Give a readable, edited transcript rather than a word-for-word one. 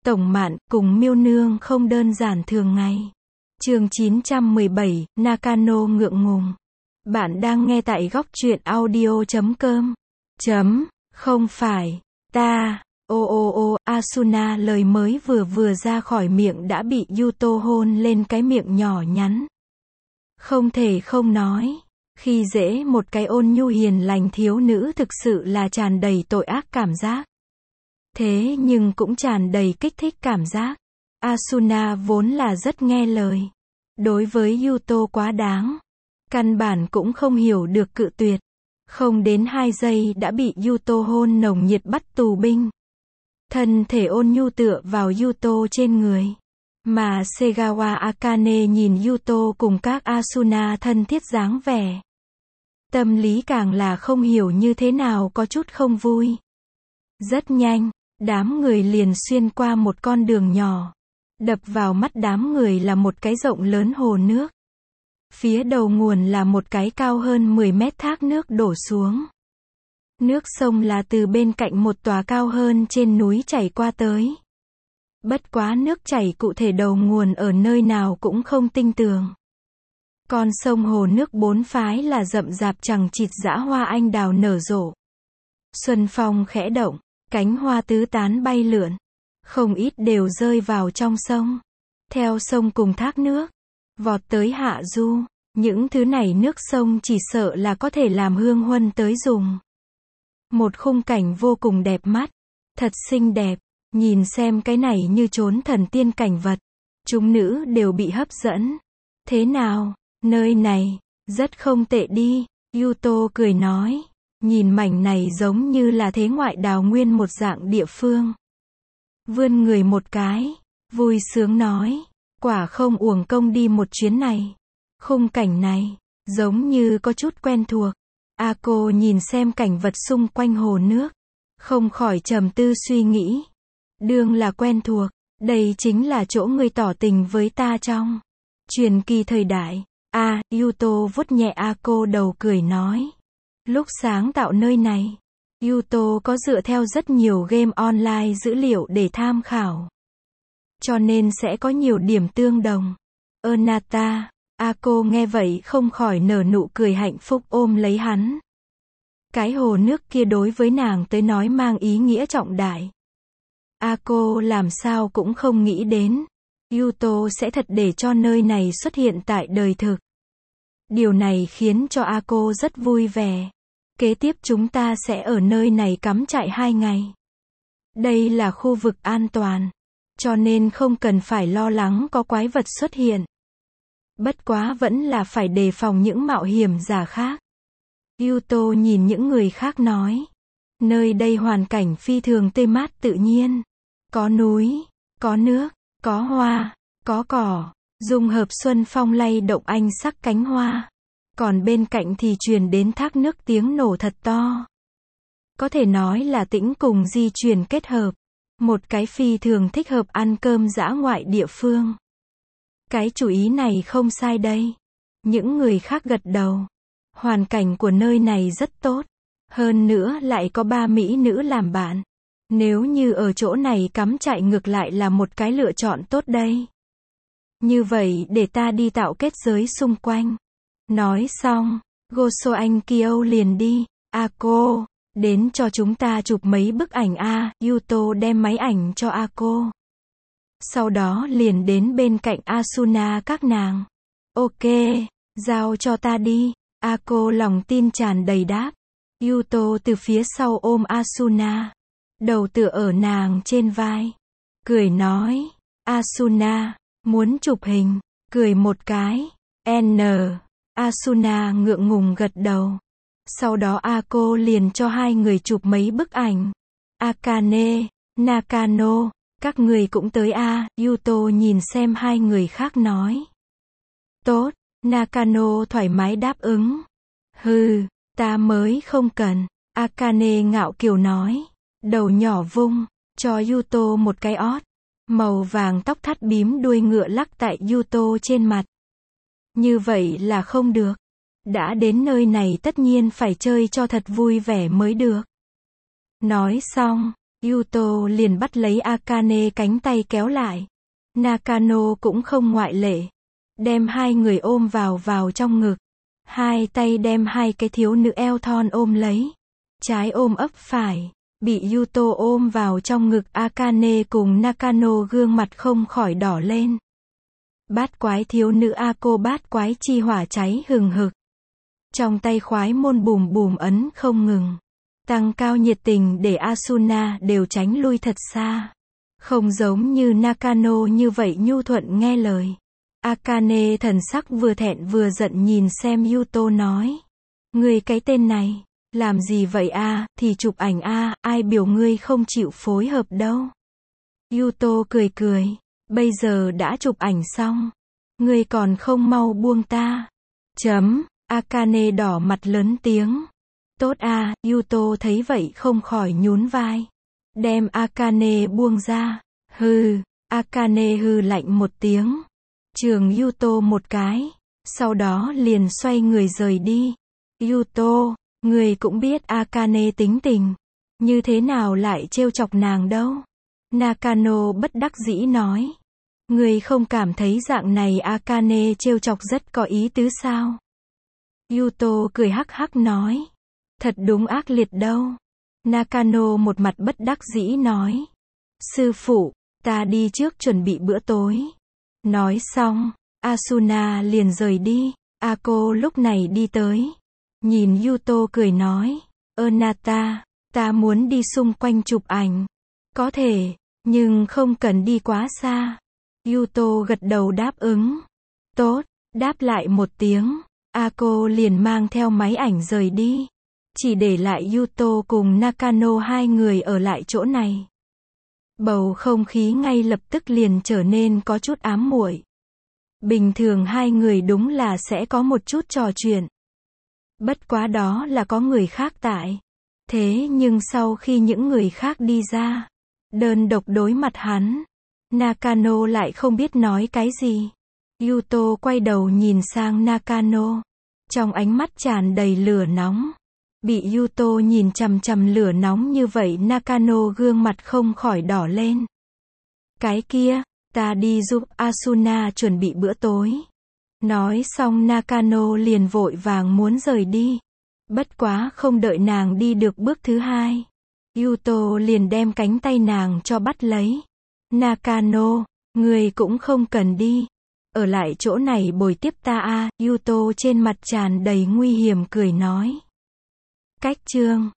Tổng Mạn cùng Miêu Nương không đơn giản thường ngày. Chương 917, Nakano ngượng ngùng. Bạn đang nghe tại góc truyện audio.com. Không phải, ta, Asuna lời mới vừa ra khỏi miệng đã bị Yuto hôn lên cái miệng nhỏ nhắn. Không thể không nói, khi dễ một cái ôn nhu hiền lành thiếu nữ thực sự là tràn đầy tội ác cảm giác. Thế nhưng cũng tràn đầy kích thích cảm giác. Asuna vốn là rất nghe lời. Đối với Yuto quá đáng. Căn bản cũng không hiểu được cự tuyệt. Không đến 2 giây đã bị Yuto hôn nồng nhiệt bắt tù binh. Thân thể ôn nhu tựa vào Yuto trên người. Mà Segawa Akane nhìn Yuto cùng các Asuna thân thiết dáng vẻ. Tâm lý càng là không hiểu như thế nào có chút không vui. Rất nhanh, đám người liền xuyên qua một con đường nhỏ. Đập vào mắt đám người là một cái rộng lớn hồ nước. Phía đầu nguồn là một cái cao hơn 10 mét thác nước đổ xuống. Nước sông là từ bên cạnh một tòa cao hơn trên núi chảy qua tới. Bất quá nước chảy cụ thể đầu nguồn ở nơi nào cũng không tinh tường. Con sông hồ nước bốn phái là rậm rạp chằng chịt dã hoa anh đào nở rộ. Xuân phong khẽ động, cánh hoa tứ tán bay lượn. Không ít đều rơi vào trong sông. Theo sông cùng thác nước, vọt tới hạ du. Những thứ này nước sông chỉ sợ là có thể làm hương huân tới dùng. Một khung cảnh vô cùng đẹp mắt. Thật xinh đẹp. Nhìn xem cái này như trốn thần tiên cảnh vật. Chúng nữ đều bị hấp dẫn. Thế nào, nơi này, rất không tệ đi. Yuto cười nói. Nhìn mảnh này giống như là thế ngoại đào nguyên một dạng địa phương. Vươn người một cái, vui sướng nói. Quả không uổng công đi một chuyến này. Khung cảnh này, giống như có chút quen thuộc. Ako nhìn xem cảnh vật xung quanh hồ nước. Không khỏi trầm tư suy nghĩ. Đương là quen thuộc, đây chính là chỗ ngươi tỏ tình với ta trong truyền kỳ thời đại. Yuto vuốt nhẹ Ako đầu cười nói. Lúc sáng tạo nơi này, Yuto có dựa theo rất nhiều game online dữ liệu để tham khảo. Cho nên sẽ có nhiều điểm tương đồng. Nata, Ako nghe vậy không khỏi nở nụ cười hạnh phúc ôm lấy hắn. Cái hồ nước kia đối với nàng tới nói mang ý nghĩa trọng đại. Ako làm sao cũng không nghĩ đến. Yuto sẽ thật để cho nơi này xuất hiện tại đời thực. Điều này khiến cho Ako rất vui vẻ. Kế tiếp chúng ta sẽ ở nơi này cắm trại 2 ngày. Đây là khu vực an toàn. Cho nên không cần phải lo lắng có quái vật xuất hiện. Bất quá vẫn là phải đề phòng những mạo hiểm giả khác. Yuto nhìn những người khác nói. Nơi đây hoàn cảnh phi thường tươi mát tự nhiên. Có núi, có nước, có hoa, có cỏ. Dung hợp xuân phong lay động anh sắc cánh hoa. Còn bên cạnh thì truyền đến thác nước tiếng nổ thật to. Có thể nói là tĩnh cùng di chuyển kết hợp. Một cái phi thường thích hợp ăn cơm dã ngoại địa phương. Cái chủ ý này không sai đây. Những người khác gật đầu. Hoàn cảnh của nơi này rất tốt. Hơn nữa lại có 3 mỹ nữ làm bạn. Nếu như ở chỗ này cắm trại ngược lại là một cái lựa chọn tốt đây. Như vậy để ta đi tạo kết giới xung quanh. Nói xong, Goso anh Kyo liền đi. Ako, đến cho chúng ta chụp mấy bức ảnh Yuto đem máy ảnh cho Ako. Sau đó liền đến bên cạnh Asuna các nàng. Ok, giao cho ta đi. Ako lòng tin tràn đầy đáp. Yuto từ phía sau ôm Asuna. Đầu tựa ở nàng trên vai. Cười nói. Asuna, muốn chụp hình. Cười một cái. Asuna ngượng ngùng gật đầu. Sau đó Ako liền cho 2 người chụp mấy bức ảnh. Akane, Nakano, các người cũng tới Yuto nhìn xem 2 người khác nói. Tốt, Nakano thoải mái đáp ứng. Hừ, ta mới không cần. Akane ngạo kiều nói. Đầu nhỏ vung, cho Yuto một cái ót. Màu vàng tóc thắt bím đuôi ngựa lắc tại Yuto trên mặt. Như vậy là không được. Đã đến nơi này tất nhiên phải chơi cho thật vui vẻ mới được. Nói xong, Yuto liền bắt lấy Akane cánh tay kéo lại. Nakano cũng không ngoại lệ. Đem hai người ôm vào trong ngực. Hai tay đem hai cái thiếu nữ eo thon ôm lấy. Trái ôm ấp phải. Bị Yuto ôm vào trong ngực Akane cùng Nakano gương mặt không khỏi đỏ lên. Bát quái thiếu nữ Ako bát quái chi hỏa cháy hừng hực. Trong tay khoái môn bùm bùm ấn không ngừng. Tăng cao nhiệt tình để Asuna đều tránh lui thật xa. Không giống như Nakano như vậy nhu thuận nghe lời. Akane thần sắc vừa thẹn vừa giận nhìn xem Yuto nói. Ngươi cái tên này, làm gì vậy a? Thì chụp ảnh a, ai biểu ngươi không chịu phối hợp đâu. Yuto cười cười, bây giờ đã chụp ảnh xong. Ngươi còn không mau buông ta. Akane đỏ mặt lớn tiếng. Tốt a, Yuto thấy vậy không khỏi nhún vai. Đem Akane buông ra. Hừ, Akane hừ lạnh một tiếng. Chưởng Yuto một cái. Sau đó liền xoay người rời đi. Yuto, người cũng biết Akane tính tình. Như thế nào lại trêu chọc nàng đâu. Nakano bất đắc dĩ nói. Người không cảm thấy dạng này Akane trêu chọc rất có ý tứ sao? Yuto cười hắc hắc nói. Thật đúng ác liệt đâu. Nakano một mặt bất đắc dĩ nói. Sư phụ, ta đi trước chuẩn bị bữa tối. Nói xong, Asuna liền rời đi. Ako lúc này đi tới. Nhìn Yuto cười nói. Nata, ta muốn đi xung quanh chụp ảnh. Có thể, nhưng không cần đi quá xa. Yuto gật đầu đáp ứng. Tốt, đáp lại một tiếng. Ako liền mang theo máy ảnh rời đi. Chỉ để lại Yuto cùng Nakano hai người ở lại chỗ này. Bầu không khí ngay lập tức liền trở nên có chút ám muội. Bình thường hai người đúng là sẽ có một chút trò chuyện. Bất quá đó là có người khác tại. Thế nhưng sau khi những người khác đi ra, đơn độc đối mặt hắn, Nakano lại không biết nói cái gì. Yuto quay đầu nhìn sang Nakano. Trong ánh mắt tràn đầy lửa nóng. Bị Yuto nhìn chằm chằm lửa nóng như vậy Nakano gương mặt không khỏi đỏ lên. Cái kia, ta đi giúp Asuna chuẩn bị bữa tối. Nói xong Nakano liền vội vàng muốn rời đi. Bất quá không đợi nàng đi được bước thứ hai. Yuto liền đem cánh tay nàng cho bắt lấy. Nakano, người cũng không cần đi. Ở lại chỗ này bồi tiếp ta a. Yuto trên mặt tràn đầy nguy hiểm cười nói. Cách chương